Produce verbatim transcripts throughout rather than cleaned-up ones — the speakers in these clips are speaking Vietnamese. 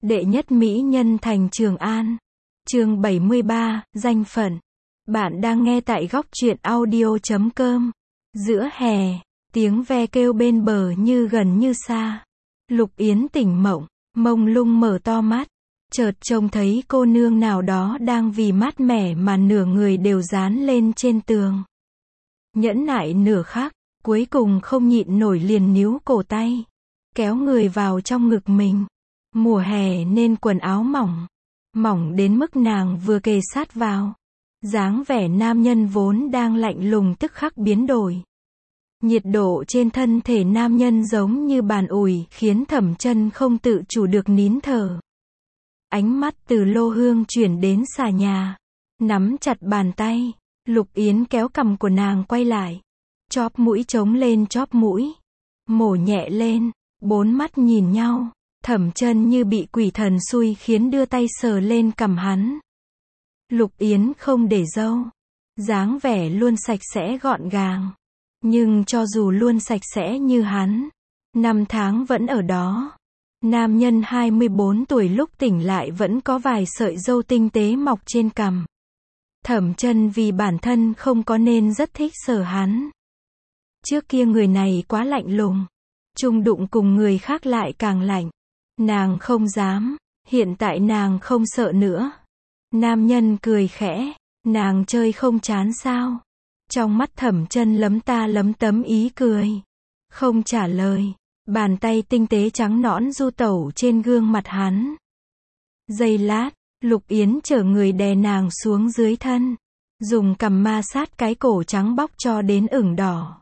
Đệ nhất mỹ nhân thành Trường An. Chương bảy mươi ba, danh phận. Bạn đang nghe tại góc truyện audio chấm com. Giữa hè, tiếng ve kêu bên bờ như gần như xa. Lục Yến tỉnh mộng, mông lung mở to mắt, chợt trông thấy cô nương nào đó đang vì mát mẻ mà nửa người đều dán lên trên tường. Nhẫn nại nửa khắc, cuối cùng không nhịn nổi liền níu cổ tay, kéo người vào trong ngực mình. Mùa hè nên quần áo mỏng, mỏng đến mức nàng vừa kề sát vào. Dáng vẻ nam nhân vốn đang lạnh lùng tức khắc biến đổi. Nhiệt độ trên thân thể nam nhân giống như bàn ủi khiến Thẩm Chân không tự chủ được nín thở. Ánh mắt từ lô hương chuyển đến xà nhà, nắm chặt bàn tay, Lục Yến kéo cằm của nàng quay lại, chóp mũi chống lên chóp mũi, mổ nhẹ lên, bốn mắt nhìn nhau. Thẩm Chân như bị quỷ thần xui khiến đưa tay sờ lên cằm hắn. Lục Yến không để râu, dáng vẻ luôn sạch sẽ gọn gàng. Nhưng cho dù luôn sạch sẽ như hắn, năm tháng vẫn ở đó. Nam nhân hai mươi bốn tuổi lúc tỉnh lại vẫn có vài sợi râu tinh tế mọc trên cằm. Thẩm Chân vì bản thân không có nên rất thích sờ hắn. Trước kia người này quá lạnh lùng, chung đụng cùng người khác lại càng lạnh. Nàng không dám, hiện tại nàng không sợ nữa. Nam nhân cười khẽ, nàng chơi không chán sao? Trong mắt Thẩm Chân lấm ta lấm tấm ý cười. Không trả lời, bàn tay tinh tế trắng nõn du tẩu trên gương mặt hắn. Giây lát, Lục Yến chở người đè nàng xuống dưới thân, dùng cằm ma sát cái cổ trắng bóc cho đến ửng đỏ,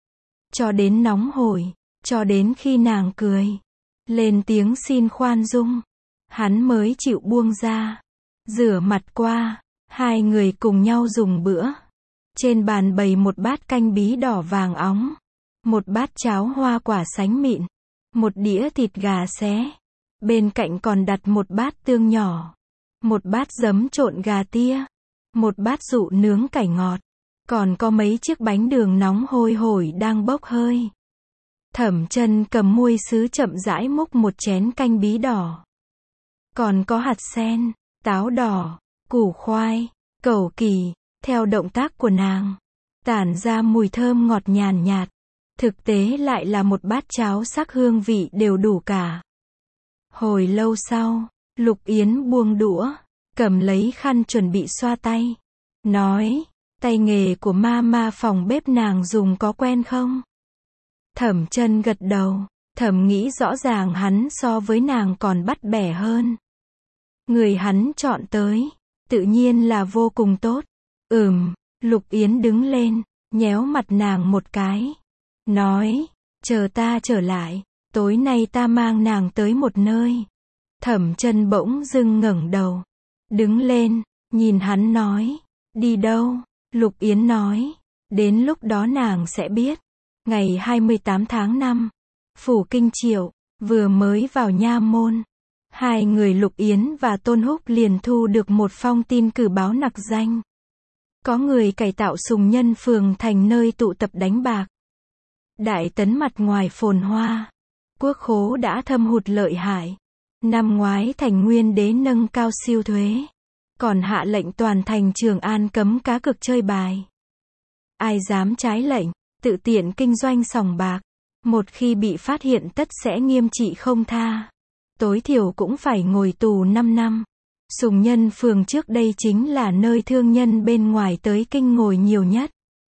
cho đến nóng hổi, cho đến khi nàng cười lên tiếng xin khoan dung, hắn mới chịu buông ra. Rửa mặt qua, hai người cùng nhau dùng bữa. Trên bàn bày một bát canh bí đỏ vàng óng, một bát cháo hoa quả sánh mịn, một đĩa thịt gà xé. Bên cạnh còn đặt một bát tương nhỏ, một bát giấm trộn gà tía, một bát dụ nướng cải ngọt, còn có mấy chiếc bánh đường nóng hôi hổi đang bốc hơi. Thẩm Chân cầm muôi sứ chậm rãi múc một chén canh bí đỏ. Còn có hạt sen, táo đỏ, củ khoai, cẩu kỳ, theo động tác của nàng, tản ra mùi thơm ngọt nhàn nhạt. Thực tế lại là một bát cháo sắc hương vị đều đủ cả. Hồi lâu sau, Lục Yến buông đũa, cầm lấy khăn chuẩn bị xoa tay, nói, tay nghề của ma ma phòng bếp nàng dùng có quen không? Thẩm Chân gật đầu, thầm nghĩ rõ ràng hắn so với nàng còn bắt bẻ hơn. Người hắn chọn tới, tự nhiên là vô cùng tốt. Ừm, Lục Yến đứng lên, nhéo mặt nàng một cái, nói, chờ ta trở lại, tối nay ta mang nàng tới một nơi. Thẩm Chân bỗng dưng ngẩng đầu, đứng lên, nhìn hắn nói, đi đâu? Lục Yến nói, đến lúc đó nàng sẽ biết. Ngày hai mươi tám tháng năm, Phủ Kinh Triệu, vừa mới vào nha môn, hai người Lục Yến và Tôn Húc liền thu được một phong tin cử báo nặc danh. Có người cải tạo Sùng Nhân phường thành nơi tụ tập đánh bạc. Đại Tấn mặt ngoài phồn hoa, quốc khố đã thâm hụt lợi hại. Năm ngoái Thành Nguyên Đế nâng cao siêu thuế, còn hạ lệnh toàn thành Trường An cấm cá cược chơi bài. Ai dám trái lệnh, tự tiện kinh doanh sòng bạc, một khi bị phát hiện tất sẽ nghiêm trị không tha. Tối thiểu cũng phải ngồi tù năm năm. Sùng Nhân phường trước đây chính là nơi thương nhân bên ngoài tới kinh ngồi nhiều nhất.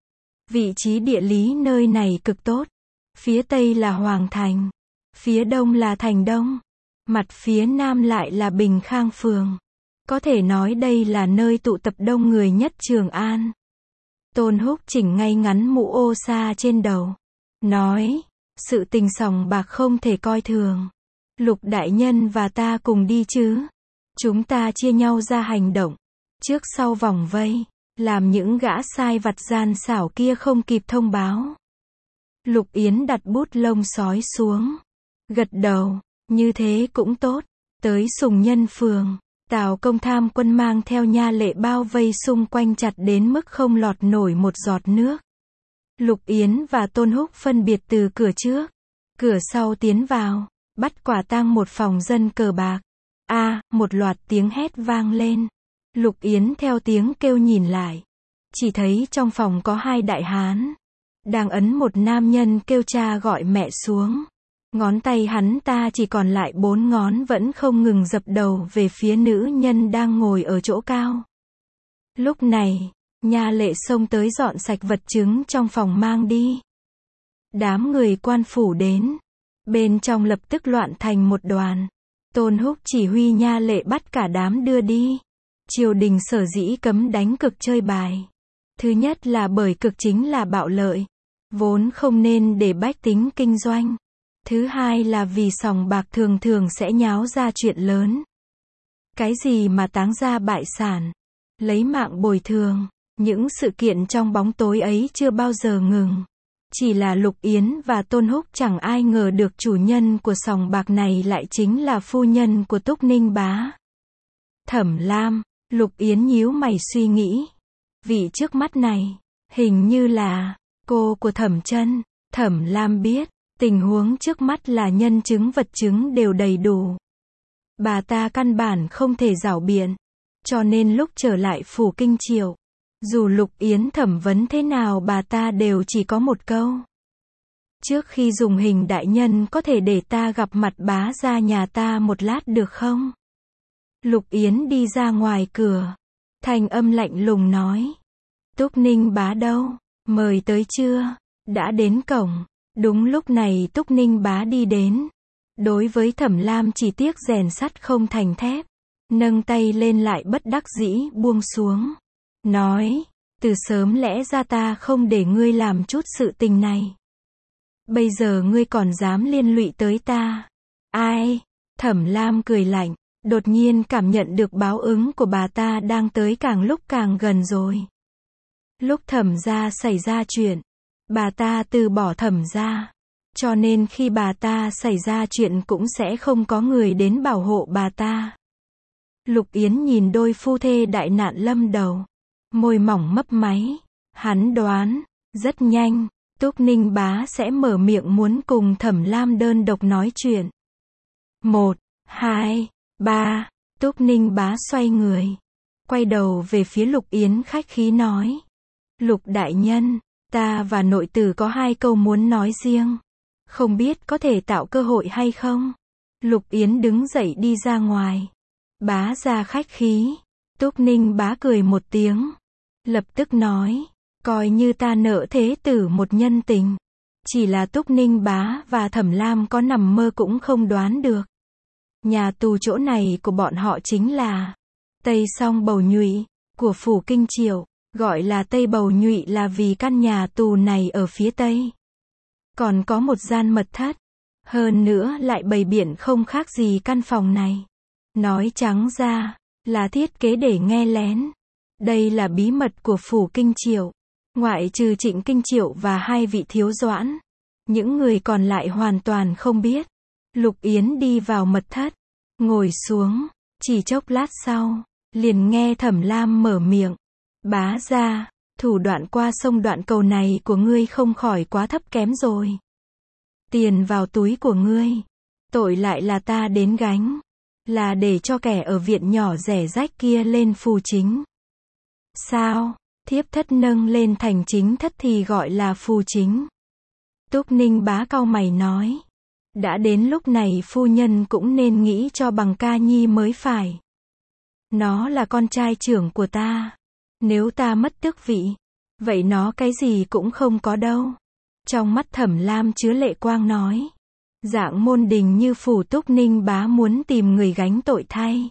Vị trí địa lý nơi này cực tốt. Phía tây là Hoàng Thành, phía đông là Thành Đông, mặt phía nam lại là Bình Khang phường. Có thể nói đây là nơi tụ tập đông người nhất Trường An. Tôn Húc chỉnh ngay ngắn mũ ô sa trên đầu, nói, sự tình sòng bạc không thể coi thường. Lục đại nhân và ta cùng đi chứ? Chúng ta chia nhau ra hành động, trước sau vòng vây, làm những gã sai vặt gian xảo kia không kịp thông báo. Lục Yến đặt bút lông sói xuống, gật đầu, như thế cũng tốt. Tới Sùng Nhân phường, Tào Công Tham Quân mang theo nha lệ bao vây xung quanh chặt đến mức không lọt nổi một giọt nước. Lục Yến và Tôn Húc phân biệt từ cửa trước, cửa sau tiến vào, bắt quả tang một phòng dân cờ bạc. A, một loạt tiếng hét vang lên. Lục Yến theo tiếng kêu nhìn lại. Chỉ thấy trong phòng có hai đại hán. Đang ấn một nam nhân kêu cha gọi mẹ xuống. Ngón tay hắn ta chỉ còn lại bốn ngón vẫn không ngừng dập đầu về phía nữ nhân đang ngồi ở chỗ cao. Lúc này, Nha Lệ xông tới dọn sạch vật chứng trong phòng mang đi. Đám người quan phủ đến. Bên trong lập tức loạn thành một đoàn. Tôn Húc chỉ huy Nha Lệ bắt cả đám đưa đi. Triều đình sở dĩ cấm đánh cực chơi bài. Thứ nhất là bởi cực chính là bạo lợi. Vốn không nên để bách tính kinh doanh. Thứ hai là vì sòng bạc thường thường sẽ nháo ra chuyện lớn. Cái gì mà táng gia bại sản, lấy mạng bồi thường, những sự kiện trong bóng tối ấy chưa bao giờ ngừng. Chỉ là Lục Yến và Tôn Húc chẳng ai ngờ được chủ nhân của sòng bạc này lại chính là phu nhân của Túc Ninh Bá. Thẩm Lam, Lục Yến nhíu mày suy nghĩ. Vị trước mắt này, hình như là cô của Thẩm Chân. Thẩm Lam biết, tình huống trước mắt là nhân chứng vật chứng đều đầy đủ. Bà ta căn bản không thể giảo biện. Cho nên lúc trở lại phủ Kinh Triệu, dù Lục Yến thẩm vấn thế nào bà ta đều chỉ có một câu. Trước khi dùng hình đại nhân có thể để ta gặp mặt bá gia nhà ta một lát được không? Lục Yến đi ra ngoài cửa. Thanh âm lạnh lùng nói. Túc Ninh Bá đâu? Mời tới chưa? Đã đến cổng. Đúng lúc này Túc Ninh Bá đi đến. Đối với Thẩm Lam chỉ tiếc rèn sắt không thành thép. Nâng tay lên lại bất đắc dĩ buông xuống. Nói, từ sớm lẽ ra ta không để ngươi làm chút sự tình này. Bây giờ ngươi còn dám liên lụy tới ta. Ai? Thẩm Lam cười lạnh, đột nhiên cảm nhận được báo ứng của bà ta đang tới càng lúc càng gần rồi. Lúc Thẩm gia xảy ra chuyện, bà ta từ bỏ Thẩm gia. Cho nên khi bà ta xảy ra chuyện cũng sẽ không có người đến bảo hộ bà ta. Lục Yến nhìn đôi phu thê đại nạn lâm đầu. Môi mỏng mấp máy. Hắn đoán, rất nhanh, Túc Ninh Bá sẽ mở miệng muốn cùng Thẩm Lam đơn độc nói chuyện. Một, hai, ba, Túc Ninh Bá xoay người. Quay đầu về phía Lục Yến khách khí nói. Lục đại nhân, ta và nội tử có hai câu muốn nói riêng. Không biết có thể tạo cơ hội hay không? Lục Yến đứng dậy đi ra ngoài. Bá gia khách khí. Túc Ninh Bá cười một tiếng. Lập tức nói. Coi như ta nợ thế tử một nhân tình. Chỉ là Túc Ninh Bá và Thẩm Lam có nằm mơ cũng không đoán được. Nhà tù chỗ này của bọn họ chính là Tây Song Bầu Nhụy, của phủ Kinh Triệu. Gọi là Tây Bầu Nhụy là vì căn nhà tù này ở phía Tây. Còn có một gian mật thất. Hơn nữa lại bày biện không khác gì căn phòng này. Nói trắng ra, là thiết kế để nghe lén. Đây là bí mật của phủ Kinh Triệu. Ngoại trừ Trịnh Kinh Triệu và hai vị thiếu doãn. Những người còn lại hoàn toàn không biết. Lục Yến đi vào mật thất. Ngồi xuống. Chỉ chốc lát sau, liền nghe Thẩm Lam mở miệng. Bá gia, thủ đoạn qua sông đoạn cầu này của ngươi không khỏi quá thấp kém rồi. Tiền vào túi của ngươi. Tội lại là ta đến gánh. Là để cho kẻ ở viện nhỏ rẻ rách kia lên phù chính. Sao? Thiếp thất nâng lên thành chính thất thì gọi là phù chính. Túc Ninh Bá cau mày nói. Đã đến lúc này phu nhân cũng nên nghĩ cho bằng ca nhi mới phải. Nó là con trai trưởng của ta. Nếu ta mất tước vị, vậy nó cái gì cũng không có đâu. Trong mắt Thẩm Lam chứa lệ quang nói. Dạng môn đình như phủ Túc Ninh Bá muốn tìm người gánh tội thay.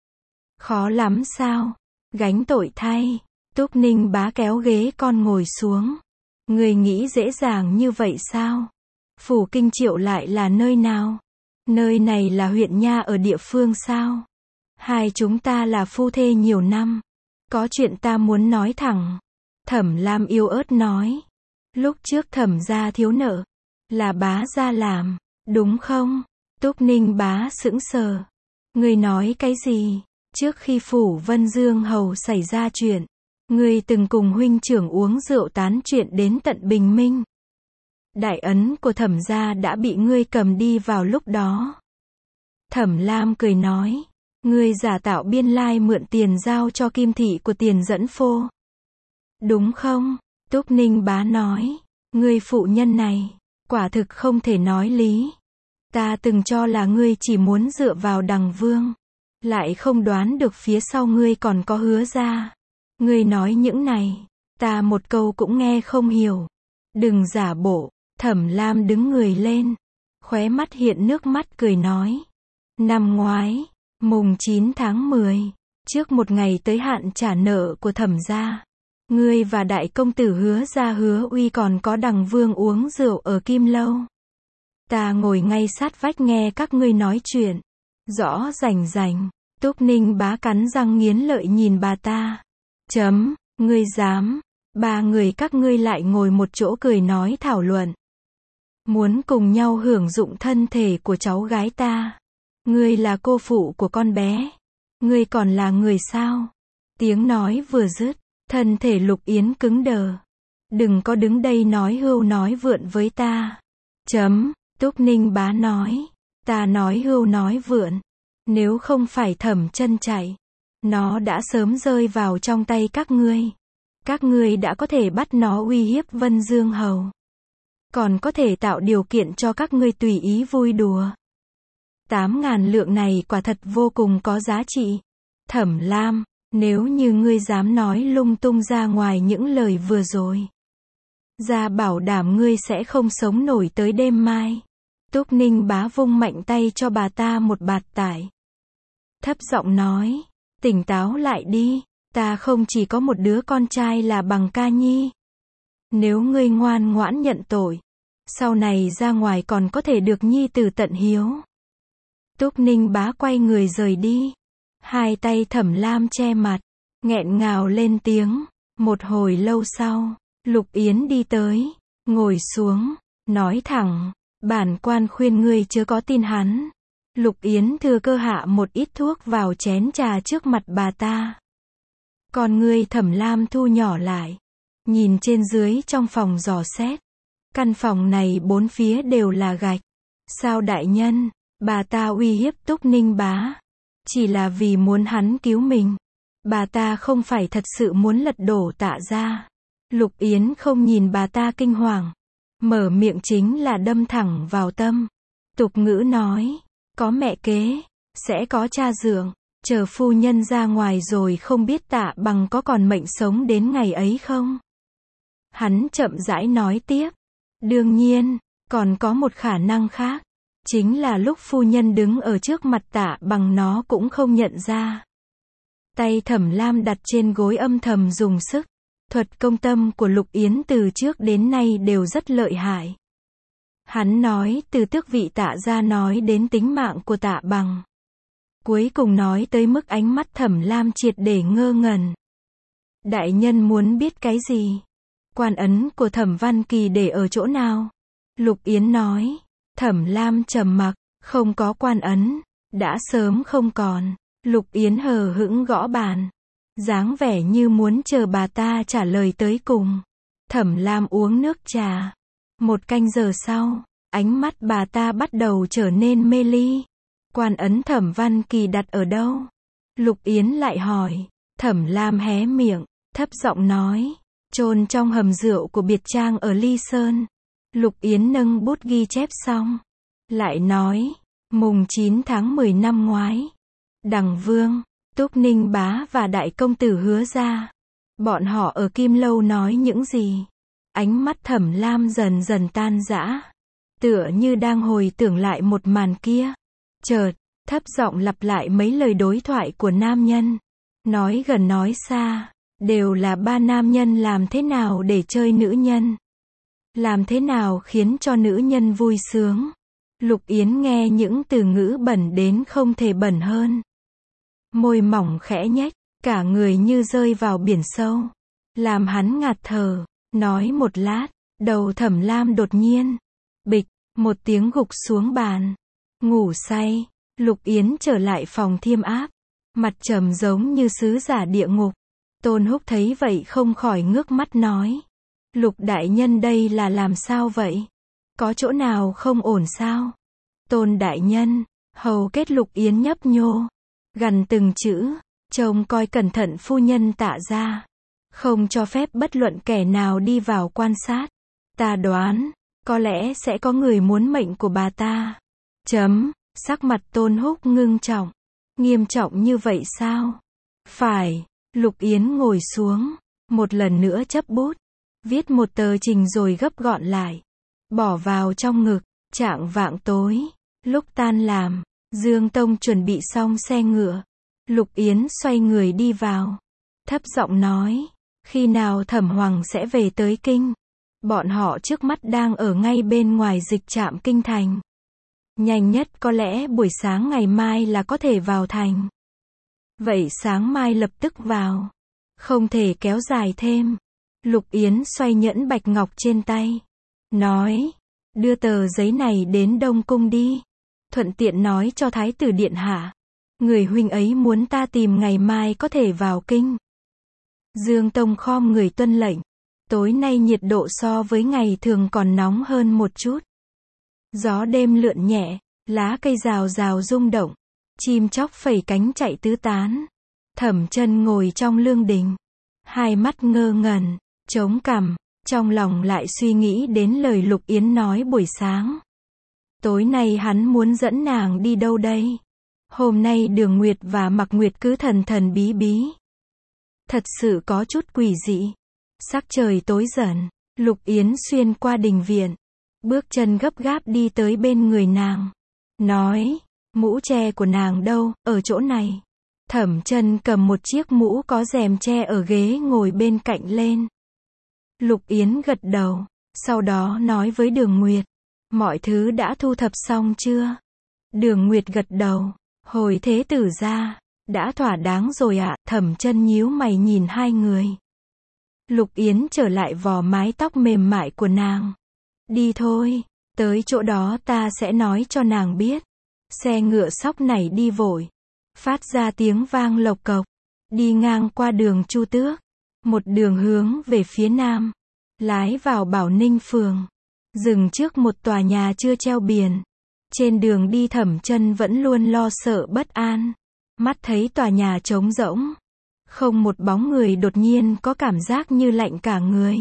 Khó lắm sao? Gánh tội thay. Túc Ninh Bá kéo ghế con ngồi xuống. Người nghĩ dễ dàng như vậy sao? Phủ Kinh Triệu lại là nơi nào? Nơi này là huyện nha ở địa phương sao? Hai chúng ta là phu thê nhiều năm. Có chuyện ta muốn nói thẳng. Thẩm Lam yếu ớt nói. Lúc trước Thẩm gia thiếu nợ. Là bá gia làm. Đúng không? Túc Ninh Bá sững sờ. Ngươi nói cái gì? Trước khi phủ Vân Dương Hầu xảy ra chuyện, ngươi từng cùng huynh trưởng uống rượu tán chuyện đến tận bình minh. Đại ấn của Thẩm gia đã bị ngươi cầm đi vào lúc đó. Thẩm Lam cười nói. Ngươi giả tạo biên lai mượn tiền giao cho Kim thị của tiền dẫn phô. Đúng không? Túc Ninh Bá nói. Ngươi phụ nhân này, quả thực không thể nói lý. Ta từng cho là ngươi chỉ muốn dựa vào Đằng Vương. Lại không đoán được phía sau ngươi còn có Hứa gia. Ngươi nói những này, ta một câu cũng nghe không hiểu. Đừng giả bộ. Thẩm Lam đứng người lên, khóe mắt hiện nước mắt cười nói. Năm ngoái, mùng chín tháng mười, trước một ngày tới hạn trả nợ của Thẩm gia, ngươi và đại công tử Hứa gia Hứa Uy còn có Đằng Vương uống rượu ở Kim Lâu. Ta ngồi ngay sát vách nghe các ngươi nói chuyện, rõ rành rành. Túc Ninh Bá cắn răng nghiến lợi nhìn bà ta. Chấm, ngươi dám, ba người các ngươi lại ngồi một chỗ cười nói thảo luận. Muốn cùng nhau hưởng dụng thân thể của cháu gái ta. Ngươi là cô phụ của con bé. Ngươi còn là người sao? Tiếng nói vừa dứt, thân thể Lục Yến cứng đờ. Đừng có đứng đây nói hưu nói vượn với ta. Chấm, Túc Ninh Bá nói. Ta nói hưu nói vượn. Nếu không phải Thẩm Chân chạy, nó đã sớm rơi vào trong tay các ngươi. Các ngươi đã có thể bắt nó uy hiếp Vân Dương Hầu. Còn có thể tạo điều kiện cho các ngươi tùy ý vui đùa. Tám ngàn lượng này quả thật vô cùng có giá trị. Thẩm Lam, nếu như ngươi dám nói lung tung ra ngoài những lời vừa rồi, gia bảo đảm ngươi sẽ không sống nổi tới đêm mai. Túc Ninh Bá vung mạnh tay cho bà ta một bạt tải. Thấp giọng nói, tỉnh táo lại đi, ta không chỉ có một đứa con trai là Bằng Ca Nhi. Nếu ngươi ngoan ngoãn nhận tội, sau này ra ngoài còn có thể được nhi tử tận hiếu. Túc Ninh Bá quay người rời đi. Hai tay Thẩm Lam che mặt, nghẹn ngào lên tiếng. Một hồi lâu sau, Lục Yến đi tới, ngồi xuống, nói thẳng, bản quan khuyên ngươi chớ có tin hắn. Lục Yến thừa cơ hạ một ít thuốc vào chén trà trước mặt bà ta. Còn ngươi Thẩm Lam thu nhỏ lại, nhìn trên dưới trong phòng dò xét. Căn phòng này bốn phía đều là gạch. Sao đại nhân? Bà ta uy hiếp Túc Ninh Bá. Chỉ là vì muốn hắn cứu mình. Bà ta không phải thật sự muốn lật đổ Tạ gia. Lục Yến không nhìn bà ta kinh hoàng. Mở miệng chính là đâm thẳng vào tâm. Tục ngữ nói, có mẹ kế, sẽ có cha dượng. Chờ phu nhân ra ngoài rồi không biết Tạ Bằng có còn mệnh sống đến ngày ấy không? Hắn chậm rãi nói tiếp. Đương nhiên, còn có một khả năng khác. Chính là lúc phu nhân đứng ở trước mặt Tạ Bằng nó cũng không nhận ra. Tay Thẩm Lam đặt trên gối âm thầm dùng sức. Thuật công tâm của Lục Yến từ trước đến nay đều rất lợi hại. Hắn nói từ tước vị Tạ gia nói đến tính mạng của Tạ Bằng. Cuối cùng nói tới mức ánh mắt Thẩm Lam triệt để ngơ ngẩn. Đại nhân muốn biết cái gì? Quan ấn của Thẩm Văn Kỳ để ở chỗ nào? Lục Yến nói. Thẩm Lam trầm mặc, không có quan ấn, đã sớm không còn. Lục Yến hờ hững gõ bàn, dáng vẻ như muốn chờ bà ta trả lời tới cùng. Thẩm Lam uống nước trà. Một canh giờ sau, ánh mắt bà ta bắt đầu trở nên mê ly. Quan ấn Thẩm Văn Kỳ đặt ở đâu? Lục Yến lại hỏi. Thẩm Lam hé miệng, thấp giọng nói, chôn trong hầm rượu của biệt trang ở Ly Sơn. Lục Yến nâng bút ghi chép xong, lại nói, mùng chín tháng mười năm ngoái, Đằng Vương, Túc Ninh Bá và đại công tử Hứa gia, bọn họ ở Kim Lâu nói những gì? Ánh mắt Thẩm Lam dần dần tan rã, tựa như đang hồi tưởng lại một màn kia. Chợt, thấp giọng lặp lại mấy lời đối thoại của nam nhân, nói gần nói xa, đều là ba nam nhân làm thế nào để chơi nữ nhân. Làm thế nào khiến cho nữ nhân vui sướng? Lục Yến nghe những từ ngữ bẩn đến không thể bẩn hơn. Môi mỏng khẽ nhếch, cả người như rơi vào biển sâu. Làm hắn ngạt thở, nói một lát, đầu Thẩm Lam đột nhiên, bịch, một tiếng gục xuống bàn. Ngủ say, Lục Yến trở lại phòng thiêm áp. Mặt trầm giống như sứ giả địa ngục. Tôn Húc thấy vậy không khỏi ngước mắt nói. Lục đại nhân đây là làm sao vậy? Có chỗ nào không ổn sao? Tôn đại nhân, hầu kết Lục Yến nhấp nhô. Gằn từng chữ, trông coi cẩn thận phu nhân Tạ gia. Không cho phép bất luận kẻ nào đi vào quan sát. Ta đoán, có lẽ sẽ có người muốn mệnh của bà ta. Chấm, sắc mặt Tôn Húc ngưng trọng. Nghiêm trọng như vậy sao? Phải, Lục Yến ngồi xuống, một lần nữa chấp bút, viết một tờ trình rồi gấp gọn lại, bỏ vào trong ngực. Chạng vạng tối, lúc tan làm, Dương Tông chuẩn bị xong xe ngựa. Lục Yến xoay người đi vào, thấp giọng nói, khi nào Thẩm Hoàng sẽ về tới kinh? Bọn họ trước mắt đang ở ngay bên ngoài dịch trạm kinh thành. Nhanh nhất có lẽ buổi sáng ngày mai là có thể vào thành. Vậy sáng mai lập tức vào. Không thể kéo dài thêm. Lục Yến xoay nhẫn bạch ngọc trên tay. Nói, đưa tờ giấy này đến Đông Cung đi. Thuận tiện nói cho Thái tử Điện hạ. Người huynh ấy muốn ta tìm ngày mai có thể vào kinh. Dương Tông khom người tuân lệnh. Tối nay nhiệt độ so với ngày thường còn nóng hơn một chút. Gió đêm lượn nhẹ, lá cây rào rào rung động. Chim chóc phẩy cánh chạy tứ tán. Thẩm Chân ngồi trong lương đình. Hai mắt ngơ ngẩn, chống cằm, trong lòng lại suy nghĩ đến lời Lục Yến nói buổi sáng. Tối nay hắn muốn dẫn nàng đi đâu đây? Hôm nay Đường Nguyệt và Mặc Nguyệt cứ thần thần bí bí. Thật sự có chút quỷ dị. Sắc trời tối dần, Lục Yến xuyên qua đình viện. Bước chân gấp gáp đi tới bên người nàng. Nói, mũ tre của nàng đâu, ở chỗ này. Thẩm Chân cầm một chiếc mũ có rèm tre ở ghế ngồi bên cạnh lên. Lục Yến gật đầu, sau đó nói với Đường Nguyệt. Mọi thứ đã thu thập xong chưa? Đường Nguyệt gật đầu, hồi thế tử ra. Đã thỏa đáng rồi ạ. Thẩm Chân nhíu mày nhìn hai người. Lục Yến trở lại vò mái tóc mềm mại của nàng. Đi thôi, tới chỗ đó ta sẽ nói cho nàng biết. Xe ngựa sóc này đi vội, phát ra tiếng vang lộc cộc, đi ngang qua đường Chu Tước, một đường hướng về phía nam, lái vào Bảo Ninh phường, dừng trước một tòa nhà chưa treo biển. Trên đường đi Thẩm Chân vẫn luôn lo sợ bất an, mắt thấy tòa nhà trống rỗng, không một bóng người, đột nhiên có cảm giác như lạnh cả người.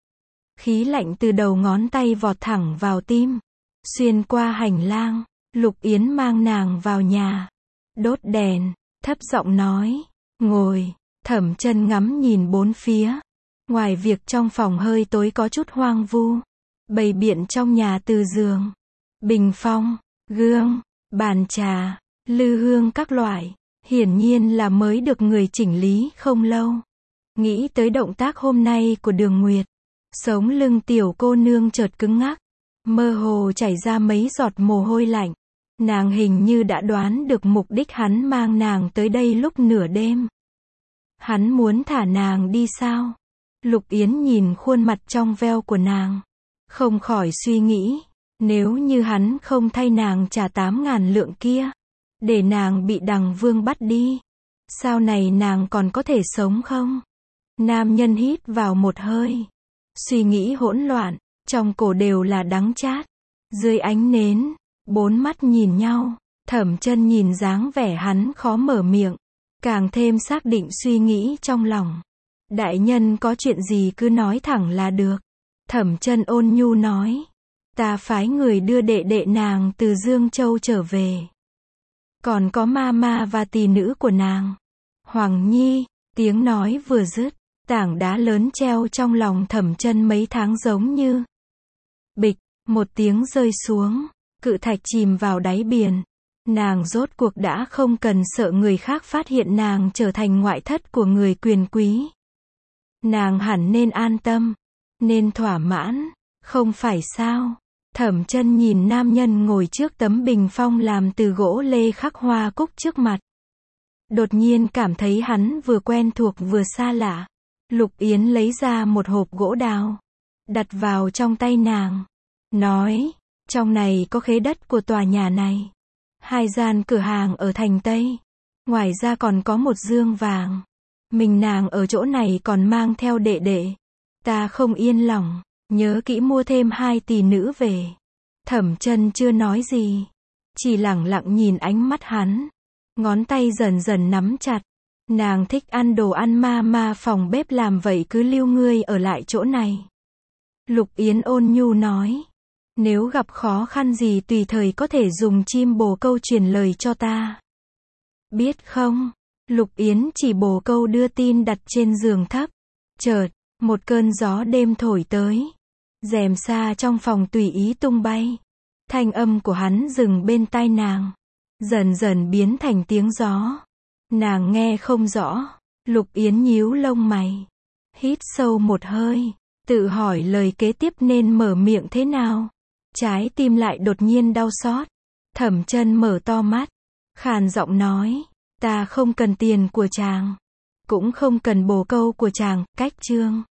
Khí lạnh từ đầu ngón tay vọt thẳng vào tim. Xuyên qua hành lang, Lục Yến mang nàng vào nhà. Đốt đèn, thấp giọng nói, ngồi. Thẩm Chân ngắm nhìn bốn phía. Ngoài việc trong phòng hơi tối có chút hoang vu, bày biện trong nhà từ giường, bình phong, gương, bàn trà, lư hương các loại, hiển nhiên là mới được người chỉnh lý không lâu. Nghĩ tới động tác hôm nay của Đường Nguyệt, sống lưng tiểu cô nương chợt cứng ngắc, mơ hồ chảy ra mấy giọt mồ hôi lạnh. Nàng hình như đã đoán được mục đích hắn mang nàng tới đây lúc nửa đêm. Hắn muốn thả nàng đi sao? Lục Yến nhìn khuôn mặt trong veo của nàng, không khỏi suy nghĩ, nếu như hắn không thay nàng trả tám ngàn lượng kia, để nàng bị Đằng Vương bắt đi, sau này nàng còn có thể sống không? Nam nhân hít vào một hơi, suy nghĩ hỗn loạn, trong cổ đều là đắng chát. Dưới ánh nến, bốn mắt nhìn nhau, Thẩm Chân nhìn dáng vẻ hắn khó mở miệng, càng thêm xác định suy nghĩ trong lòng. Đại nhân có chuyện gì cứ nói thẳng là được. Thẩm Chân ôn nhu nói, ta phái người đưa đệ đệ nàng từ Dương Châu trở về. Còn có ma ma và tỷ nữ của nàng. Hoàng Nhi, tiếng nói vừa dứt, tảng đá lớn treo trong lòng Thẩm Chân mấy tháng giống như bịch, một tiếng rơi xuống, cự thạch chìm vào đáy biển. Nàng rốt cuộc đã không cần sợ người khác phát hiện nàng trở thành ngoại thất của người quyền quý. Nàng hẳn nên an tâm, nên thỏa mãn, không phải sao? Thẩm Chân nhìn nam nhân ngồi trước tấm bình phong làm từ gỗ lê khắc hoa cúc trước mặt. Đột nhiên cảm thấy hắn vừa quen thuộc vừa xa lạ. Lục Yến lấy ra một hộp gỗ đào, đặt vào trong tay nàng, nói, trong này có khế đất của tòa nhà này, hai gian cửa hàng ở thành Tây, ngoài ra còn có một dương vàng. Mình nàng ở chỗ này còn mang theo đệ đệ. Ta không yên lòng, nhớ kỹ mua thêm hai tỷ nữ về. Thẩm Chân chưa nói gì, chỉ lẳng lặng nhìn ánh mắt hắn. Ngón tay dần dần nắm chặt. Nàng thích ăn đồ ăn ma ma phòng bếp làm vậy cứ lưu ngươi ở lại chỗ này. Lục Yến ôn nhu nói. Nếu gặp khó khăn gì tùy thời có thể dùng chim bồ câu truyền lời cho ta. Biết không? Lục Yến chỉ bồ câu đưa tin đặt trên giường thấp. Chợt, một cơn gió đêm thổi tới. Rèm sa trong phòng tùy ý tung bay. Thanh âm của hắn dừng bên tai nàng. Dần dần biến thành tiếng gió. Nàng nghe không rõ. Lục Yến nhíu lông mày. Hít sâu một hơi. Tự hỏi lời kế tiếp nên mở miệng thế nào. Trái tim lại đột nhiên đau xót. Thẩm Chân mở to mắt. Khàn giọng nói. Ta không cần tiền của chàng. Cũng không cần bồ câu của chàng, cách trương.